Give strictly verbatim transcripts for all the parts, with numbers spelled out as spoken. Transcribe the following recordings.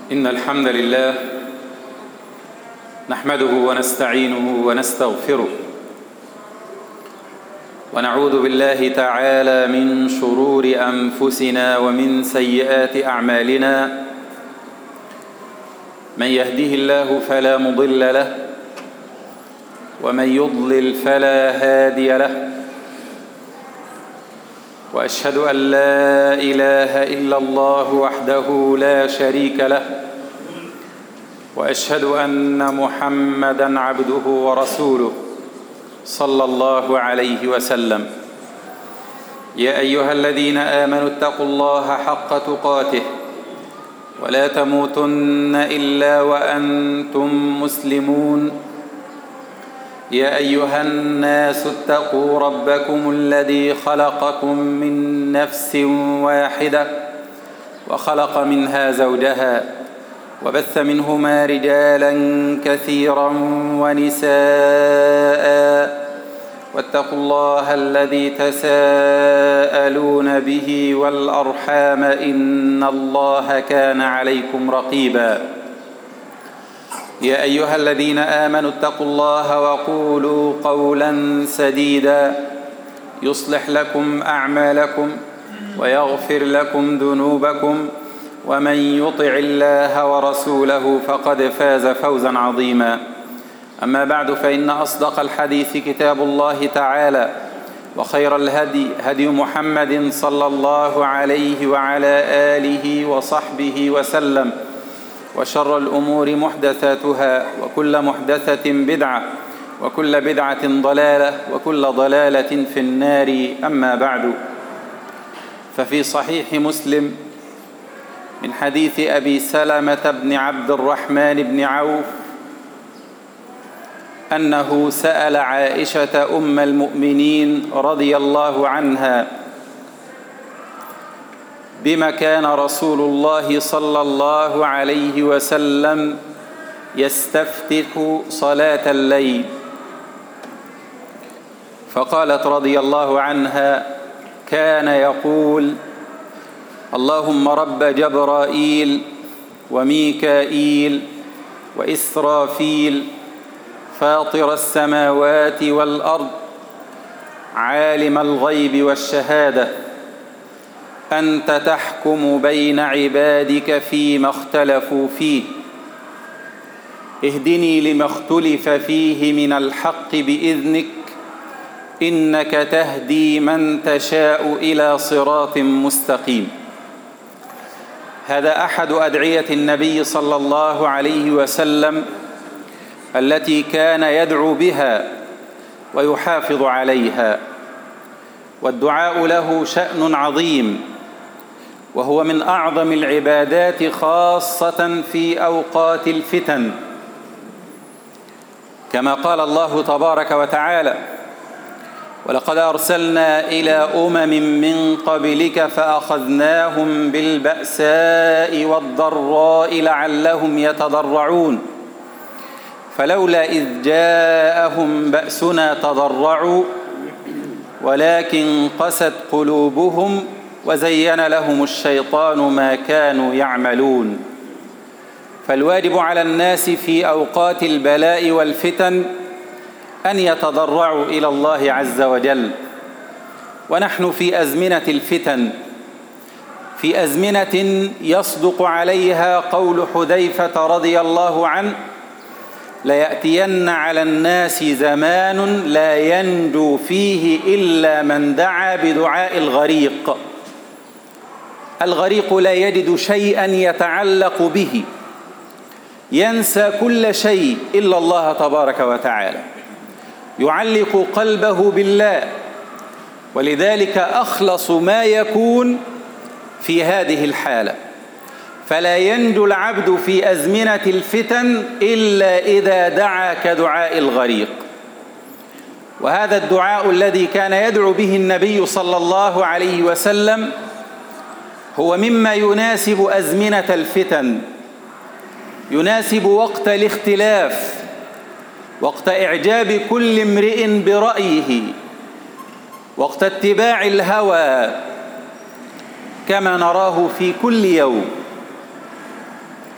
إن الحمد لله نحمده ونستعينه ونستغفره ونعوذ بالله تعالى من شرور أنفسنا ومن سيئات أعمالنا. من يهده الله فلا مضل له ومن يضلل فلا هادي له، وأشهد أن لا إله إلا الله وحده لا شريك له، وأشهد أن محمدًا عبده ورسوله صلى الله عليه وسلم. يا أيها الذين آمنوا اتقوا الله حق تقاته ولا تموتن إلا وأنتم مسلمون. يا أيها الناس اتقوا ربكم الذي خلقكم من نفس واحدة وخلق منها زوجها وبث منهما رجالا كثيرا ونساء، واتقوا الله الذي تساءلون به والأرحام إن الله كان عليكم رقيبا. يا أيها الذين آمنوا اتقوا الله وقولوا قولا سديدا يصلح لكم أعمالكم ويغفر لكم ذنوبكم، ومن يطع الله ورسوله فقد فاز فوزا عظيما. أما بعد، فإن أصدق الحديث كتاب الله تعالى، وخير الهدي هدي محمد صلى الله عليه وعلى آله وصحبه وسلم، وشر الأمور محدثاتها، وكل محدثة بدعة، وكل بدعة ضلالة، وكل ضلالة في النار. أما بعد، ففي صحيح مسلم من حديث أبي سلمة بن عبد الرحمن بن عوف أنه سأل عائشة أم المؤمنين رضي الله عنها: بما كان رسول الله صلى الله عليه وسلم يستفتح صلاة الليل؟ فقالت رضي الله عنها: كان يقول: اللهم رب جبرائيل وميكائيل وإسرافيل فاطر السماوات والأرض عالم الغيب والشهادة، أنت تحكم بين عبادك فيما اختلفوا فيه، اهدني لما اختلف فيه من الحق بإذنك، إنك تهدي من تشاء إلى صراط مستقيم. هذا أحد أدعية النبي صلى الله عليه وسلم التي كان يدعو بها ويحافظ عليها، والدعاء له شأن عظيم، وهو من أعظم العبادات خاصة في أوقات الفتن، كما قال الله تبارك وتعالى: ولقد أرسلنا إلى أمم من قبلك فأخذناهم بالبأساء والضراء لعلهم يتضرعون، فلولا إذ جاءهم بأسنا تضرعوا ولكن قست قلوبهم وزين لهم الشيطان ما كانوا يعملون. فالواجب على الناس في أوقات البلاء والفتن أن يتضرعوا إلى الله عز وجل. ونحن في أزمنة الفتن، في أزمنة يصدق عليها قول حذيفة رضي الله عنه: ليأتين على الناس زمان لا ينجو فيه إلا من دعا بدعاء الغريق. الغريق لا يجد شيئا يتعلق به، ينسى كل شيء إلا الله تبارك وتعالى، يعلق قلبه بالله، ولذلك أخلص ما يكون في هذه الحالة. فلا ينجو العبد في أزمنة الفتن إلا إذا دعا كدعاء الغريق. وهذا الدعاء الذي كان يدعو به النبي صلى الله عليه وسلم هو مما يناسب أزمنة الفتن، يناسب وقت الاختلاف، وقت إعجاب كل امرئ برأيه، وقت اتباع الهوى، كما نراه في كل يوم.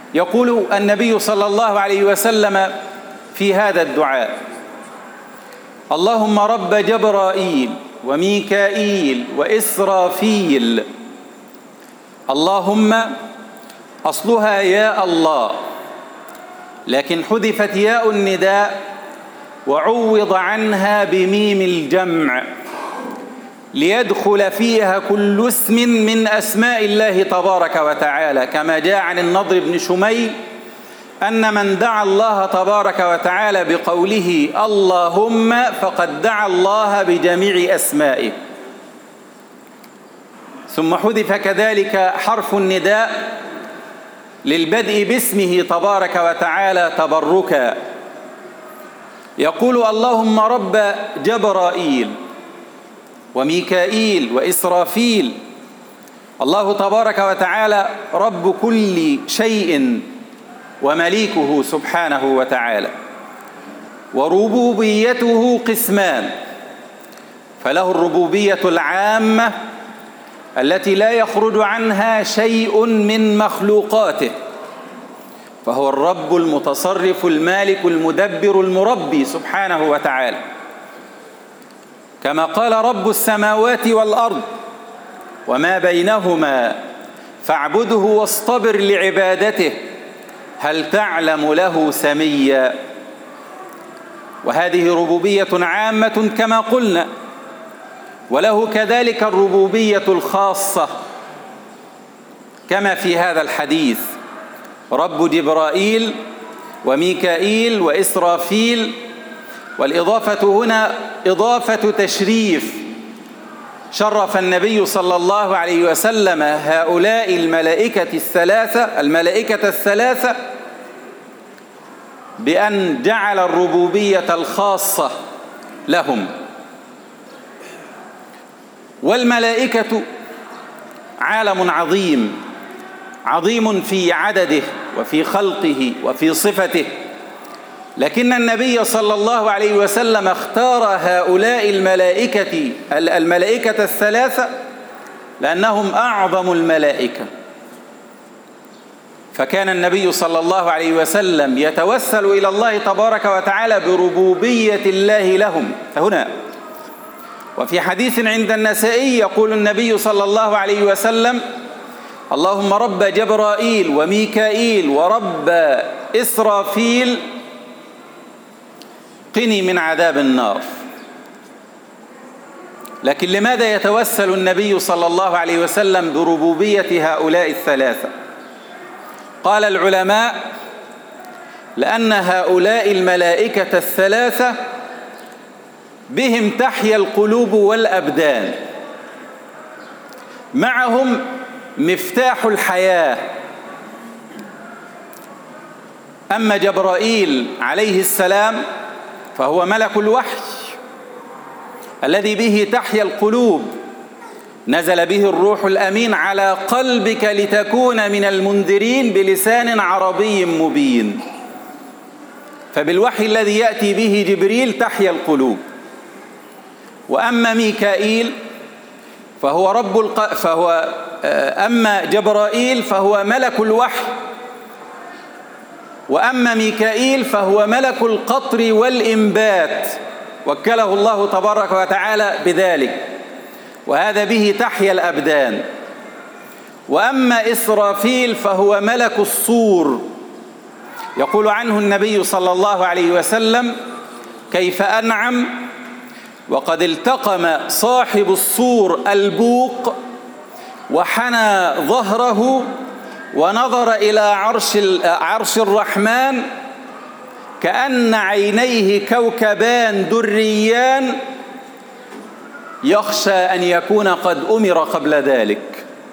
يقول النبي صلى الله عليه وسلم في هذا الدعاء: اللهم رب جبرائيل وميكائيل وإسرافيل. اللهم أصلها يا الله، لكن حذفت ياء النداء وعوض عنها بميم الجمع ليدخل فيها كل اسم من أسماء الله تبارك وتعالى، كما جاء عن النضر بن شميل أن من دعا الله تبارك وتعالى بقوله اللهم فقد دعا الله بجميع أسمائه. ثم حذف كذلك حرف النداء للبدء باسمه تبارك وتعالى تبركا. يقول اللهم رب جبرائيل وميكائيل وإسرافيل. الله تبارك وتعالى رب كل شيء ومليكه سبحانه وتعالى، وربوبيته قسمان: فله الربوبية العامة التي لا يخرج عنها شيء من مخلوقاته، فهو الرب المتصرف المالك المدبر المربي سبحانه وتعالى، كما قال رب السماوات والأرض وما بينهما فاعبده واصطبر لعبادته هل تعلم له سميا. وهذه ربوبية عامة كما قلنا، وله كذلك الربوبية الخاصة كما في هذا الحديث: رب جبرائيل وميكائيل وإسرافيل. والإضافة هنا إضافة تشريف، شرف النبي صلى الله عليه وسلم هؤلاء الملائكة الثلاثة الملائكة الثلاثة بأن جعل الربوبية الخاصة لهم. والملائكة عالم عظيم عظيم في عدده وفي خلقه وفي صفته، لكن النبي صلى الله عليه وسلم اختار هؤلاء الملائكة الملائكة الثلاثة لأنهم أعظم الملائكة. فكان النبي صلى الله عليه وسلم يتوسل إلى الله تبارك وتعالى بربوبية الله لهم هنا. وفي حديث عند النسائي يقول النبي صلى الله عليه وسلم: اللهم رب جبرائيل وميكائيل ورب إسرافيل قني من عذاب النار. لكن لماذا يتوسل النبي صلى الله عليه وسلم بربوبية هؤلاء الثلاثة؟ قال العلماء: لأن هؤلاء الملائكة الثلاثة بهم تحيا القلوب والأبدان، معهم مفتاح الحياة. أما جبرائيل عليه السلام فهو ملك الوحي الذي به تحيا القلوب، نزل به الروح الأمين على قلبك لتكون من المنذرين بلسان عربي مبين. فبالوحي الذي يأتي به جبريل تحيا القلوب. وأما ميكائيل فهو رب الق... فهو أما جبرائيل فهو ملك الوحي، وأما ميكائيل فهو ملك القطر والإنبات، وكله الله تبارك وتعالى بذلك، وهذا به تحيا الأبدان. وأما إسرافيل فهو ملك الصور، يقول عنه النبي صلى الله عليه وسلم: كيف أنعم وقد التقم صاحب الصور البوق وحنى ظهره ونظر إلى عرش عرش الرحمن كأن عينيه كوكبان دريان يخشى أن يكون قد أمر قبل ذلك.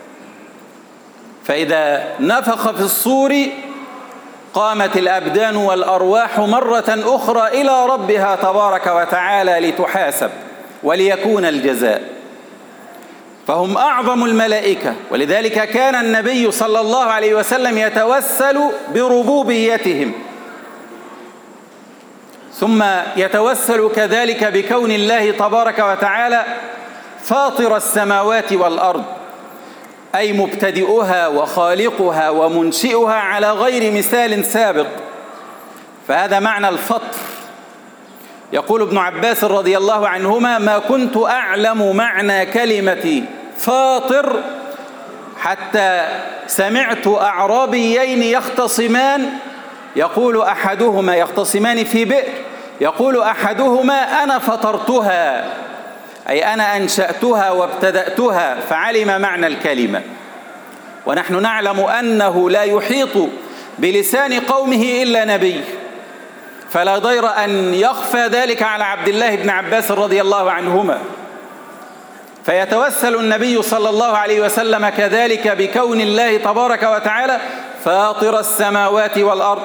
فإذا نفخ في الصور قامت الأبدان والأرواح مرة أخرى إلى ربها تبارك وتعالى لتحاسب وليكون الجزاء. فهم أعظم الملائكة، ولذلك كان النبي صلى الله عليه وسلم يتوسل بربوبيتهم، ثم يتوسل كذلك بكون الله تبارك وتعالى فاطر السماوات والأرض أي مبتدئها وخالقها ومنشئها على غير مثال سابق، فهذا معنى الفطر. يقول ابن عباس رضي الله عنهما: ما كنت أعلم معنى كلمة فاطر حتى سمعت أعرابيين يختصمان، يقول أحدهما يختصمان في بئر، يقول أحدهما: أنا فطرتها، أي أنا أنشأتها وابتدأتها، فعلم معنى الكلمة. ونحن نعلم أنه لا يحيط بلسان قومه إلا نبي، فلا ضير أن يخفى ذلك على عبد الله بن عباس رضي الله عنهما. فيتوسل النبي صلى الله عليه وسلم كذلك بكون الله تبارك وتعالى فاطر السماوات والأرض،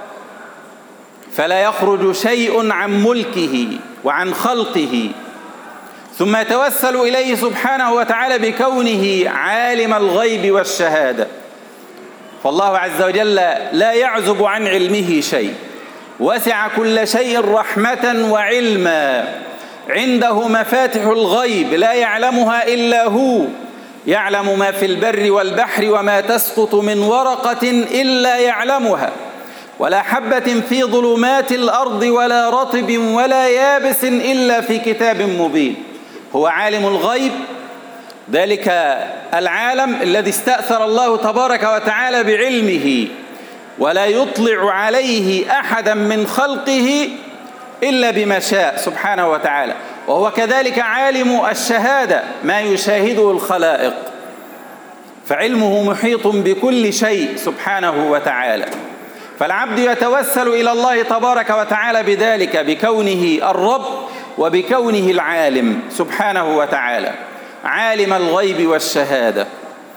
فلا يخرج شيء عن ملكه وعن خلقه، ثم يتوسل إليه سبحانه وتعالى بكونه عالم الغيب والشهادة، فالله عز وجل لا يعزب عن علمه شيء، وسع كل شيء رحمة وعلما، عنده مفاتح الغيب لا يعلمها إلا هو، يعلم ما في البر والبحر وما تسقط من ورقة إلا يعلمها، ولا حبة في ظلمات الأرض ولا رطب ولا يابس إلا في كتاب مبين. هو عالم الغيب، ذلك العالم الذي استأثر الله تبارك وتعالى بعلمه، ولا يطلع عليه أحدا من خلقه إلا بما شاء سبحانه وتعالى. وهو كذلك عالم الشهادة، ما يشاهده الخلائق، فعلمه محيط بكل شيء سبحانه وتعالى. فالعبد يتوسل إلى الله تبارك وتعالى بذلك، بكونه الرب وبكونه العالم سبحانه وتعالى، عالم الغيب والشهادة.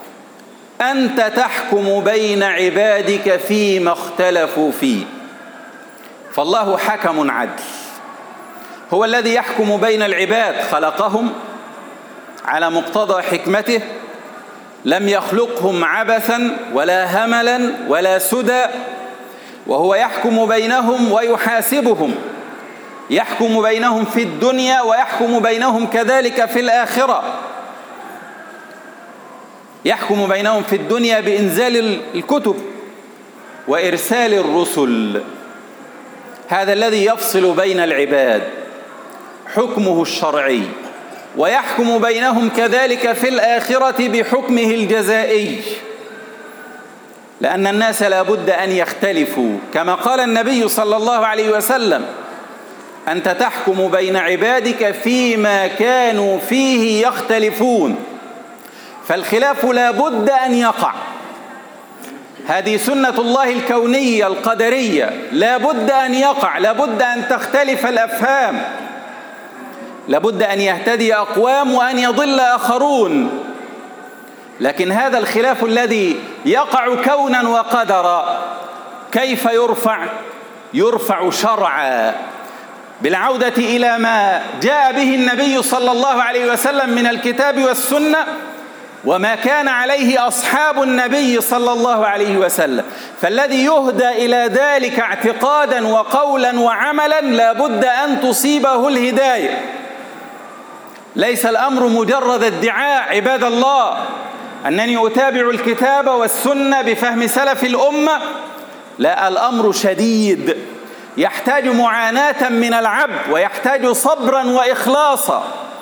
أنت تحكم بين عبادك فيما اختلفوا فيه، فالله حكم عدل، هو الذي يحكم بين العباد، خلقهم على مقتضى حكمته، لم يخلقهم عبثا ولا هملا ولا سدى، وهو يحكم بينهم ويحاسبهم، يحكم بينهم في الدنيا ويحكم بينهم كذلك في الآخرة. يحكم بينهم في الدنيا بإنزال الكتب وإرسال الرسل، هذا الذي يفصل بين العباد، حكمه الشرعي، ويحكم بينهم كذلك في الآخرة بحكمه الجزائي، لأن الناس لا بد أن يختلفوا، كما قال النبي صلى الله عليه وسلم: أنت تحكم بين عبادك فيما كانوا فيه يختلفون. فالخلاف لا بد أن يقع، هذه سنة الله الكونية القدرية، لا بد أن يقع، لا بد أن تختلف الأفهام، لا بد أن يهتدي أقوام وأن يضل آخرون. لكن هذا الخلاف الذي يقع كونا وقدرا كيف يرفع؟ يرفع شرعا بالعودة إلى ما جاء به النبي صلى الله عليه وسلم من الكتاب والسنة، وما كان عليه أصحاب النبي صلى الله عليه وسلم. فالذي يهدى إلى ذلك اعتقادا وقولا وعملا لا بد أن تصيبه الهداية. ليس الأمر مجرد ادعاء عباد الله أنني أتابع الكتاب والسنة بفهم سلف الأمة، لا، الأمر شديد، يحتاج معاناة من العبد، ويحتاج صبرا وإخلاصا،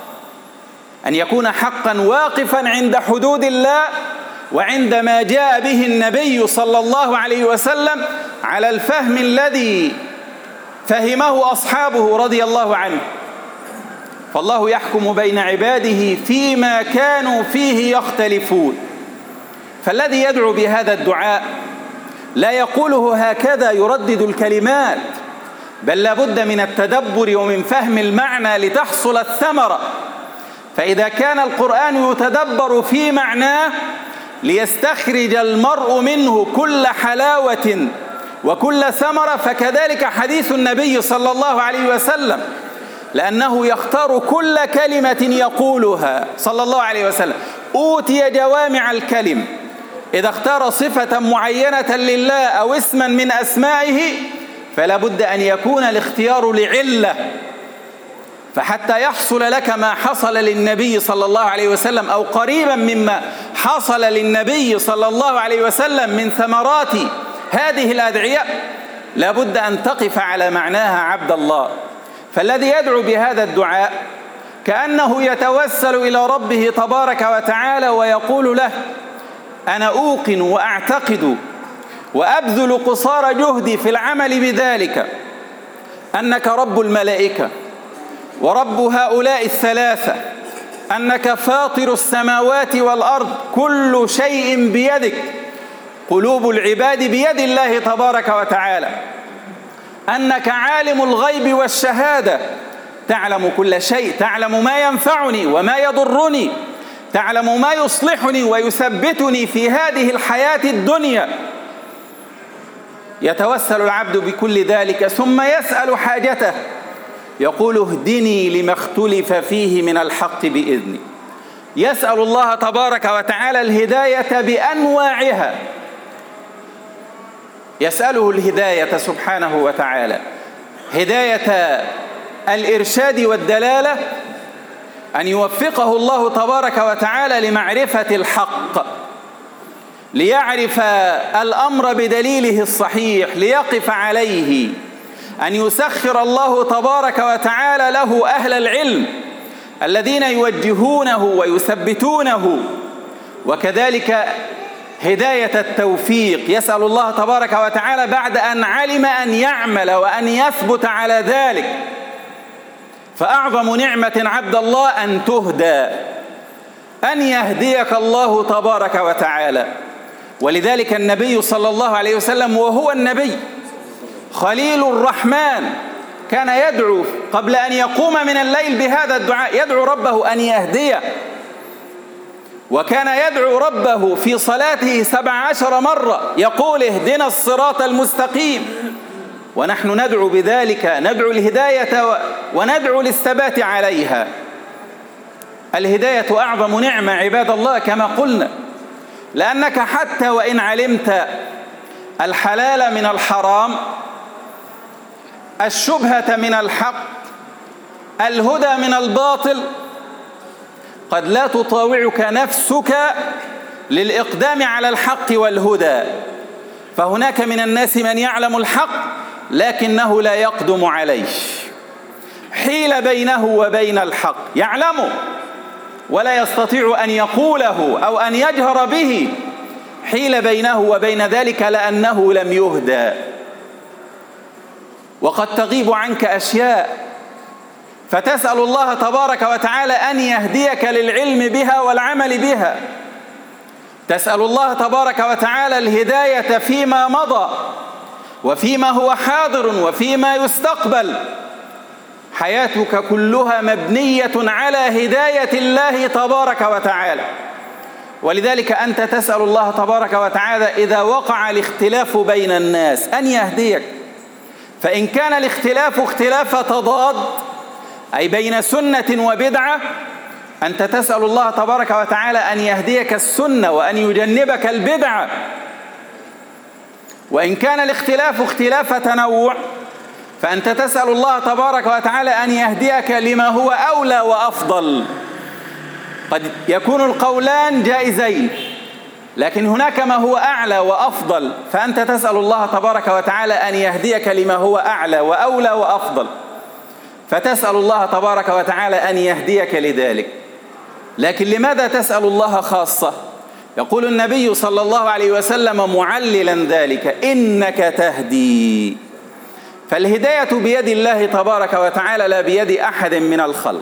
أن يكون حقا واقفا عند حدود الله وعند ما جاء به النبي صلى الله عليه وسلم على الفهم الذي فهمه أصحابه رضي الله عنه. فالله يحكم بين عباده فيما كانوا فيه يختلفون. فالذي يدعو بهذا الدعاء لا يقوله هكذا يردد الكلمات، بل لابد من التدبر ومن فهم المعنى لتحصل الثمرة. فإذا كان القرآن يتدبر في معناه ليستخرج المرء منه كل حلاوة وكل ثمرة، فكذلك حديث النبي صلى الله عليه وسلم، لأنه يختار كل كلمة يقولها صلى الله عليه وسلم. أوتي جوامع الكلم، إذا اختار صفة معينة لله أو اسما من أسمائه فلا بد أن يكون الاختيار لعلة، فحتى يحصل لك ما حصل للنبي صلى الله عليه وسلم أو قريبا مما حصل للنبي صلى الله عليه وسلم من ثمرات هذه الأدعية، لابد أن تقف على معناها عبد الله. فالذي يدعو بهذا الدعاء كأنه يتوسل إلى ربه تبارك وتعالى ويقول له: أنا أوقن وأعتقد وأبذل قصارى جهدي في العمل بذلك أنك رب الملائكة ورب هؤلاء الثلاثة، أنك فاطر السماوات والأرض، كل شيء بيدك، قلوب العباد بيد الله تبارك وتعالى، أنك عالم الغيب والشهادة، تعلم كل شيء، تعلم ما ينفعني وما يضرني، تعلم ما يصلحني ويثبتني في هذه الحياة الدنيا. يتوسل العبد بكل ذلك ثم يسأل حاجته، يقول: اهدني لما اختلف فيه من الحق بإذنك. يسأل الله تبارك وتعالى الهداية بأنواعها، يسأله الهداية سبحانه وتعالى، هداية الإرشاد والدلالة، أن يوفقه الله تبارك وتعالى لمعرفة الحق، ليعرف الأمر بدليله الصحيح، ليقف عليه، أن يسخر الله تبارك وتعالى له أهل العلم الذين يوجهونه ويثبتونه، وكذلك هداية التوفيق. يسأل الله تبارك وتعالى بعد أن علم أن يعمل وأن يثبت على ذلك. فأعظم نعمة عبد الله أن تهدى، أن يهديك الله تبارك وتعالى. ولذلك النبي صلى الله عليه وسلم وهو النبي خليل الرحمن كان يدعو قبل أن يقوم من الليل بهذا الدعاء، يدعو ربه أن يهديه، وكان يدعو ربه في صلاته سبع عشر مرة يقول: اهدنا الصراط المستقيم. ونحن ندعو بذلك، ندعو الهداية وندعو للثبات عليها. الهداية أعظم نعمة عباد الله كما قلنا، لأنك حتى وإن علمت الحلال من الحرام، الشبهة من الحق، الهدى من الباطل، قد لا تطاوعك نفسك للإقدام على الحق والهدى. فهناك من الناس من يعلم الحق لكنه لا يقدم عليه، حيل بينه وبين الحق، يعلمه ولا يستطيع أن يقوله أو أن يجهر به، حيل بينه وبين ذلك لأنه لم يهدى. وقد تغيب عنك أشياء، فتسأل الله تبارك وتعالى أن يهديك للعلم بها والعمل بها. تسأل الله تبارك وتعالى الهداية فيما مضى وفيما هو حاضر وفيما يستقبل. حياتك كلها مبنية على هداية الله تبارك وتعالى. ولذلك أنت تسأل الله تبارك وتعالى إذا وقع الاختلاف بين الناس أن يهديك. فإن كان الاختلاف اختلاف تضاد، أي بين سنة وبدعة، أنت تسأل الله تبارك وتعالى أن يهديك السنة وأن يجنبك البدعة. وإن كان الاختلاف اختلاف تنوع، فأنت تسأل الله تبارك وتعالى أن يهديك لما هو أولى وأفضل. قد يكون القولان جائزين، لكن هناك ما هو أعلى وأفضل، فأنت تسأل الله تبارك وتعالى أن يهديك لما هو أعلى وأولى وأفضل، فتسأل الله تبارك وتعالى أن يهديك لذلك. لكن لماذا تسأل الله خاصة؟ يقول النبي صلى الله عليه وسلم معللا ذلك: إنك تهدي. فالهداية بيد الله تبارك وتعالى لا بيد أحد من الخلق.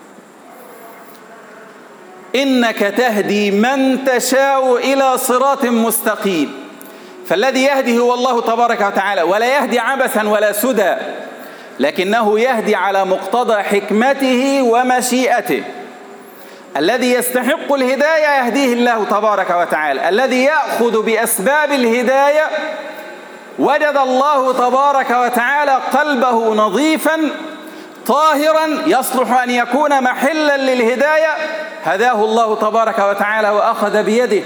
إنك تهدي من تشاء إلى صراط مستقيم. فالذي يهدي هو الله تبارك وتعالى، ولا يهدي عبثا ولا سدى، لكنه يهدي على مقتضى حكمته ومشيئته. الذي يستحق الهداية يهديه الله تبارك وتعالى. الذي يأخذ بأسباب الهداية وجد الله تبارك وتعالى قلبه نظيفا طاهرا يصلح أن يكون محلا للهداية، هداه الله تبارك وتعالى وأخذ بيده.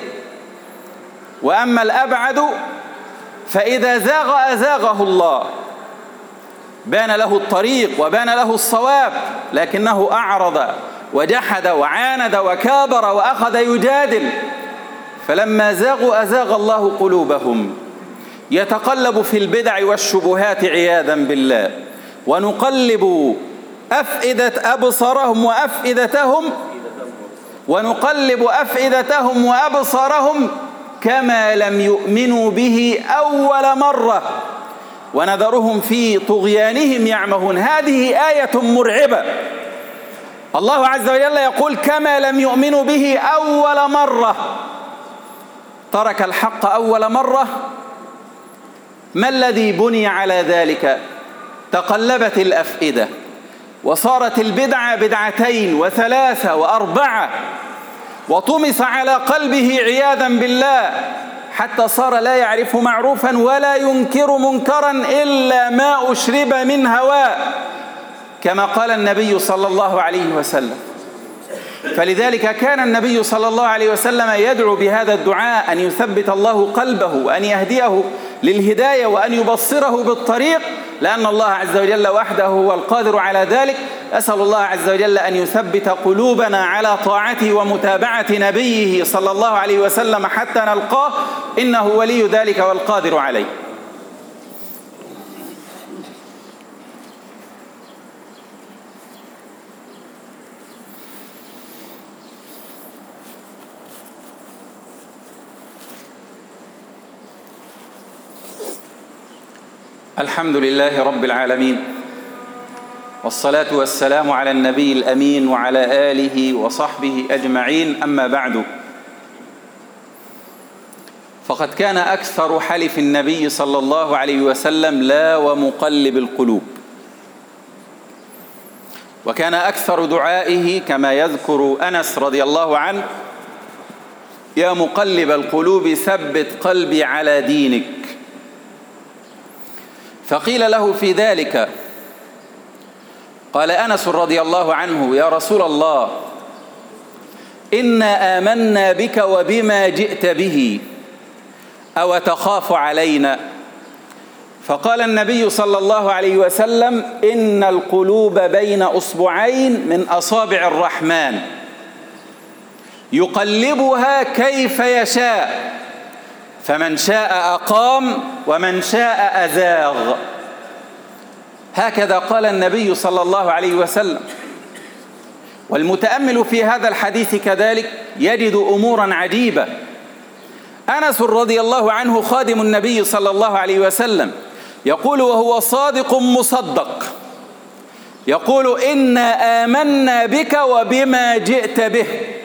وأما الأبعد فإذا زاغ أزاغه الله. بان له الطريق وبان له الصواب، لكنه أعرض وجحد وعاند وكابر وأخذ يجادل، فلما زاغوا أزاغ الله قلوبهم. يتقلب في البدع والشبهات عياذا بالله. ونقلب أفئدة أبصارهم وأفئدتهم ونقلب أفئدتهم وأبصارهم كما لم يؤمنوا به أول مرة ونذرهم في طغيانهم يعمهون. هذه آية مرعبة. الله عز وجل يقول كما لم يؤمنوا به أول مرة. ترك الحق أول مرة. ما الذي بني على ذلك؟ تقلبت الأفئدة وصارت البدعة بدعتين وثلاثة وأربعة، وطمس على قلبه عياذا بالله، حتى صار لا يعرف معروفا ولا ينكر منكرا إلا ما أشرب من هواء، كما قال النبي صلى الله عليه وسلم. فلذلك كان النبي صلى الله عليه وسلم يدعو بهذا الدعاء أن يثبت الله قلبه وأن يهديه للهداية وأن يبصره بالطريق، لأن الله عز وجل وحده هو القادر على ذلك. أسأل الله عز وجل أن يثبت قلوبنا على طاعته ومتابعة نبيه صلى الله عليه وسلم حتى نلقاه، إنه ولي ذلك والقادر عليه. الحمد لله رب العالمين، والصلاة والسلام على النبي الأمين وعلى آله وصحبه أجمعين. أما بعد، فقد كان أكثر حلف النبي صلى الله عليه وسلم لا ومقلب القلوب، وكان أكثر دعائه كما يذكر أنس رضي الله عنه: يا مقلب القلوب ثبت قلبي على دينك. فقيل له في ذلك، قال أنس رضي الله عنه: يا رسول الله، إنا آمنا بك وبما جئت به، أو تخاف علينا؟ فقال النبي صلى الله عليه وسلم: إن القلوب بين أصبعين من أصابع الرحمن يقلبها كيف يشاء، فمن شاء أقام ومن شاء أزاغ. هكذا قال النبي صلى الله عليه وسلم. والمتأمل في هذا الحديث كذلك يجد أمورا عجيبة. أنس رضي الله عنه خادم النبي صلى الله عليه وسلم يقول وهو صادق مصدق، يقول: إنا آمنا بك وبما جئت به.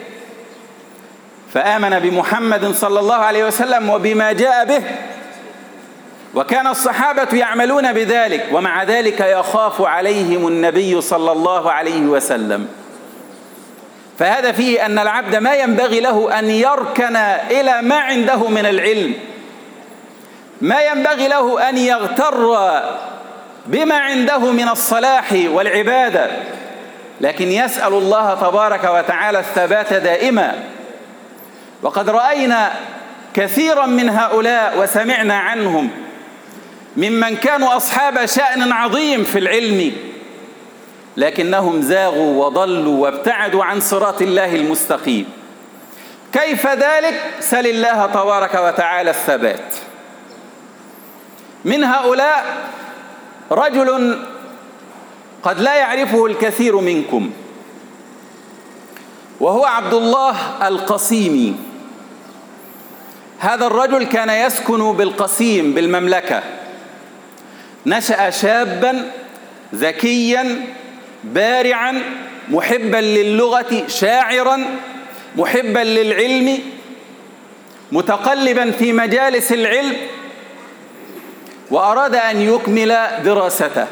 فآمن بمحمد صلى الله عليه وسلم وبما جاء به، وكان الصحابة يعملون بذلك، ومع ذلك يخاف عليهم النبي صلى الله عليه وسلم. فهذا فيه أن العبد ما ينبغي له أن يركن إلى ما عنده من العلم، ما ينبغي له أن يغتر بما عنده من الصلاح والعبادة، لكن يسأل الله تبارك وتعالى الثبات دائما. وقد رأينا كثيرا من هؤلاء وسمعنا عنهم ممن كانوا أصحاب شأن عظيم في العلم، لكنهم زاغوا وضلوا وابتعدوا عن صراط الله المستقيم. كيف ذلك؟ سل الله تبارك وتعالى الثبات. من هؤلاء رجل قد لا يعرفه الكثير منكم، وهو عبد الله القصيمي. هذا الرجل كان يسكن بالقصيم بالمملكة. نشأ شابا ذكيا بارعا محبا للغة، شاعرا محبا للعلم، متقلبا في مجالس العلم، وأراد أن يكمل دراسته،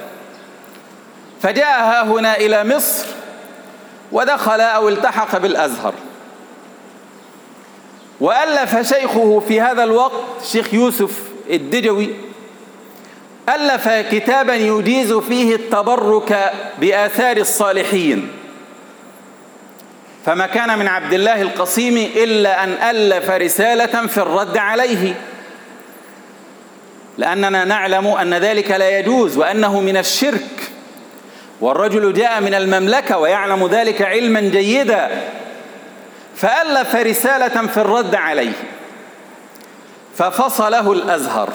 فجاء هنا إلى مصر ودخل أو التحق بالأزهر. وألف شيخه في هذا الوقت شيخ يوسف الدجوي، ألف كتابا يجيز فيه التبرك بآثار الصالحين. فما كان من عبد الله القصيمي إلا أن ألف رسالة في الرد عليه. لأننا نعلم أن ذلك لا يجوز وأنه من الشرك، والرجل جاء من المملكة ويعلم ذلك علما جيدا، فألف رسالة في الرد عليه ففصله الأزهر.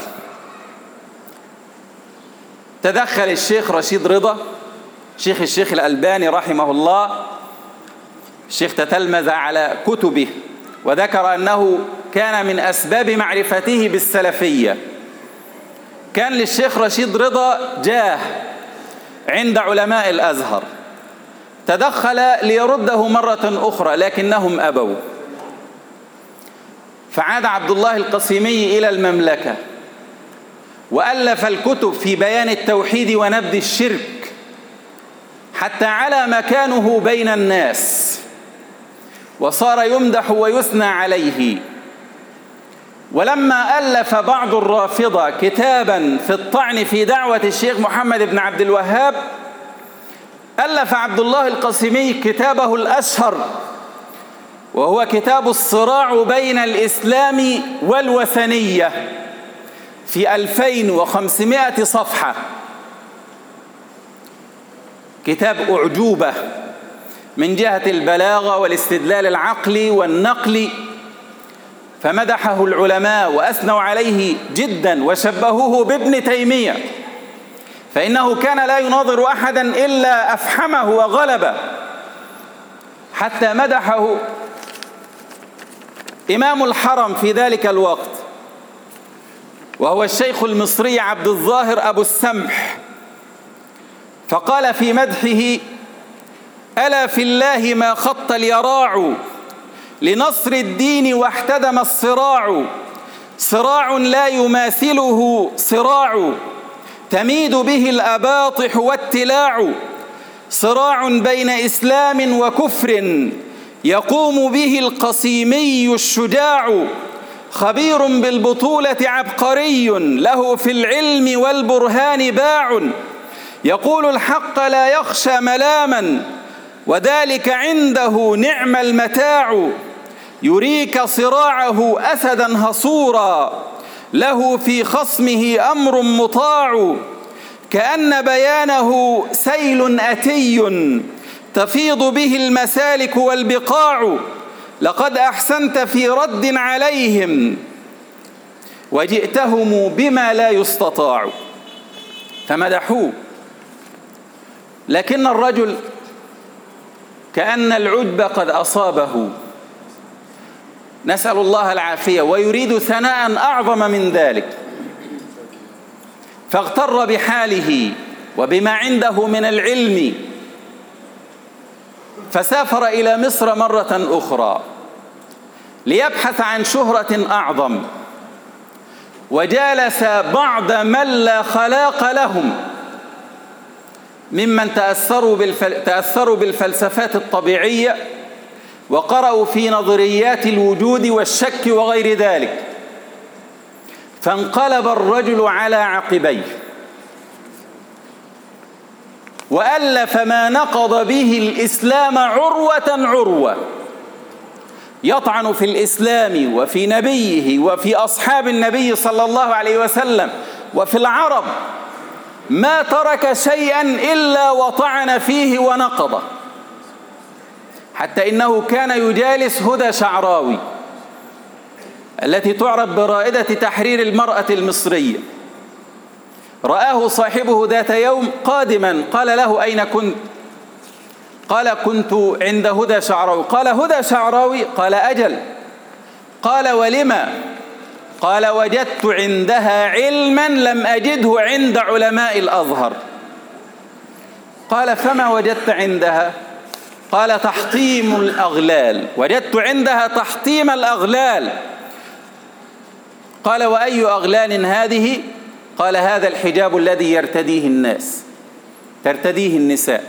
تدخل الشيخ رشيد رضا شيخ الشيخ الألباني رحمه الله. الشيخ تتلمذ على كتبه وذكر أنه كان من أسباب معرفته بالسلفية. كان للشيخ رشيد رضا جاه عند علماء الأزهر، تدخل ليرده مرة أخرى لكنهم أبوا، فعاد عبد الله القصيمي إلى المملكة وألف الكتب في بيان التوحيد ونبذ الشرك حتى على مكانه بين الناس، وصار يمدح ويثنى عليه. ولما ألف بعض الرافضة كتابا في الطعن في دعوة الشيخ محمد بن عبد الوهاب، ألف عبد الله القصيمي كتابه الأشهر، وهو كتاب الصراع بين الإسلام والوثنية، في ألفين وخمسمائة صفحة، كتاب أعجوبة من جهة البلاغة والاستدلال العقلي والنقلي، فمدحه العلماء وأثنوا عليه جدا وشبهوه بابن تيمية، فإنه كان لا يناظر أحدا إلا أفحمه وغلبه، حتى مدحه إمام الحرم في ذلك الوقت وهو الشيخ المصري عبد الظاهر أبو السمح، فقال في مدحه: ألا في الله ما خط اليراع لنصر الدين واحتدم الصراع، صراع لا يماثله صراع تميد به الأباطح والتلاع، صراع بين إسلام وكفر يقوم به القصيمي الشجاع، خبير بالبطولة عبقري له في العلم والبرهان باع، يقول الحق لا يخشى ملاما وذلك عنده نعم المتاع، يريك صراعه أسدا هصورا له في خصمه أمر مطاع، كأن بيانه سيل أتي تفيض به المسالك والبقاع، لقد أحسنت في رد عليهم وجئتهم بما لا يستطاع. فمدحوه، لكن الرجل كأن العجب قد أصابه، نسأل الله العافية، ويريد ثناء أعظم من ذلك، فاغتر بحاله وبما عنده من العلم، فسافر إلى مصر مرة أخرى ليبحث عن شهرة أعظم، وجالس بعض من لا خلاق لهم ممن تأثروا, بالفل... تأثروا بالفلسفات الطبيعية وقرأوا في نظريات الوجود والشك وغير ذلك، فانقلب الرجل على عقبيه وألف ما نقض به الإسلام عروة عروة، يطعن في الإسلام وفي نبيه وفي أصحاب النبي صلى الله عليه وسلم وفي العرب، ما ترك شيئا إلا وطعن فيه ونقضه، حتى إنه كان يجالس هدى شعراوي التي تعرف برائدة تحرير المرأة المصرية. رآه صاحبه ذات يوم قادما، قال له: أين كنت؟ قال: كنت عند هدى شعراوي. قال: هدى شعراوي؟ قال: أجل. قال: ولما؟ قال: وجدت عندها علما لم أجده عند علماء الأزهر. قال: فما وجدت عندها؟ قال: تحطيم الأغلال، وجدت عندها تحطيم الأغلال. قال: وأي أغلال هذه؟ قال: هذا الحجاب الذي يرتديه الناس، ترتديه النساء.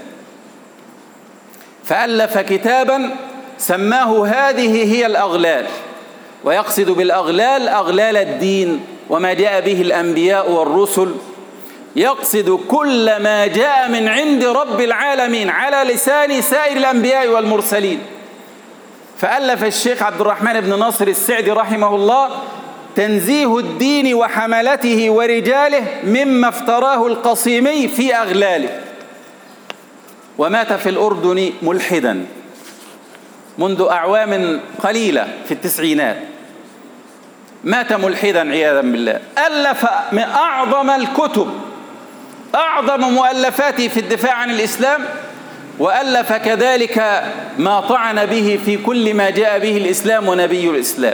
فألف كتابا سماه هذه هي الأغلال، ويقصد بالأغلال أغلال الدين وما جاء به الأنبياء والرسل، يقصد كل ما جاء من عند رب العالمين على لسان سائر الأنبياء والمرسلين. فألف الشيخ عبد الرحمن بن ناصر السعدي رحمه الله تنزيه الدين وحملته ورجاله مما افتراه القصيمي في أغلاله. ومات في الأردن ملحدا منذ أعوام قليلة في التسعينات، مات ملحدا عياذا بالله. ألف من أعظم الكتب، أعظم مؤلفاته في الدفاع عن الإسلام، وألف كذلك ما طعن به في كل ما جاء به الإسلام ونبي الإسلام.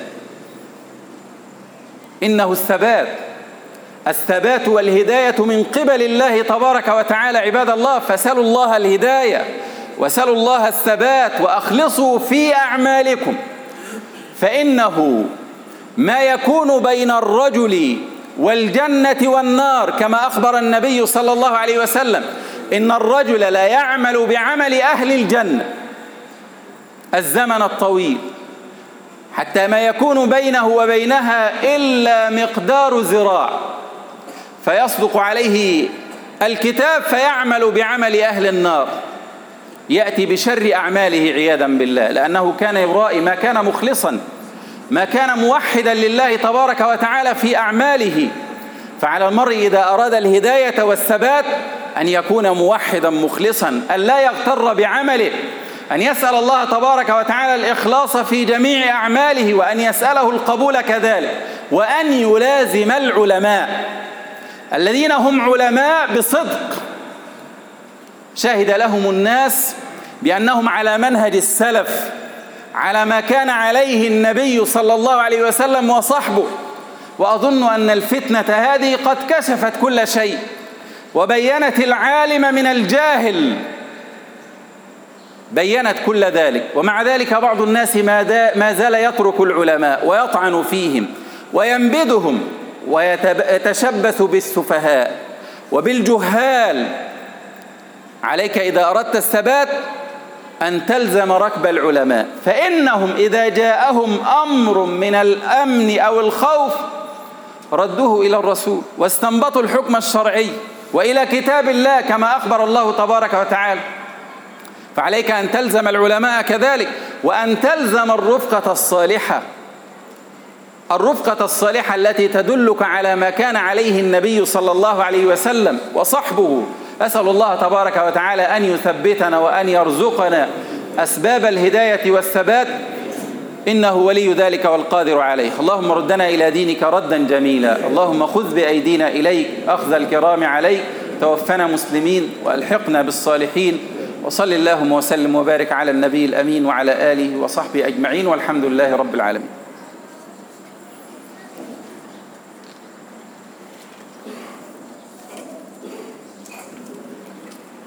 إنه الثبات، الثبات والهداية من قبل الله تبارك وتعالى عباد الله. فسألوا الله الهداية وسألوا الله الثبات وأخلصوا في أعمالكم، فإنه ما يكون بين الرجل والجنة والنار كما أخبر النبي صلى الله عليه وسلم إن الرجل لا يعمل بعمل أهل الجنة الزمن الطويل حتى ما يكون بينه وبينها إلا مقدار ذراع، فيصدق عليه الكتاب فيعمل بعمل أهل النار، يأتي بشر أعماله عياذا بالله، لأنه كان يرائي، ما كان مخلصا، ما كان موحدا لله تبارك وتعالى في أعماله. فعلى المرء إذا أراد الهداية والثبات أن يكون موحدا مخلصا، أن لا يغتر بعمله، أن يسأل الله تبارك وتعالى الإخلاص في جميع أعماله، وأن يسأله القبول كذلك، وأن يلازم العلماء الذين هم علماء بصدق شهد لهم الناس بأنهم على منهج السلف، على ما كان عليه النبي صلى الله عليه وسلم وصحبه. وأظن أن الفتنة هذه قد كشفت كل شيء وبينت العالم من الجاهل، بينت كل ذلك. ومع ذلك بعض الناس ما زال يترك العلماء ويطعن فيهم وينبذهم ويتشبث بالسفهاء وبالجهال. عليك إذا أردت الثبات أن تلزم ركب العلماء، فإنهم إذا جاءهم أمر من الأمن أو الخوف ردوه إلى الرسول واستنبطوا الحكم الشرعي وإلى كتاب الله كما أخبر الله تبارك وتعالى. فعليك أن تلزم العلماء كذلك، وأن تلزم الرفقة الصالحة، الرفقة الصالحة التي تدلك على ما كان عليه النبي صلى الله عليه وسلم وصحبه. أسأل الله تبارك وتعالى أن يثبتنا وأن يرزقنا أسباب الهداية والثبات، إنه ولي ذلك والقادر عليه. اللهم ردنا إلى دينك ردا جميلا، اللهم خذ بأيدينا إليك أخذ الكرام عليك، توفنا مسلمين وألحقنا بالصالحين. وصل اللهم وسلم وبارك على النبي الأمين وعلى آله وصحبه أجمعين، والحمد لله رب العالمين.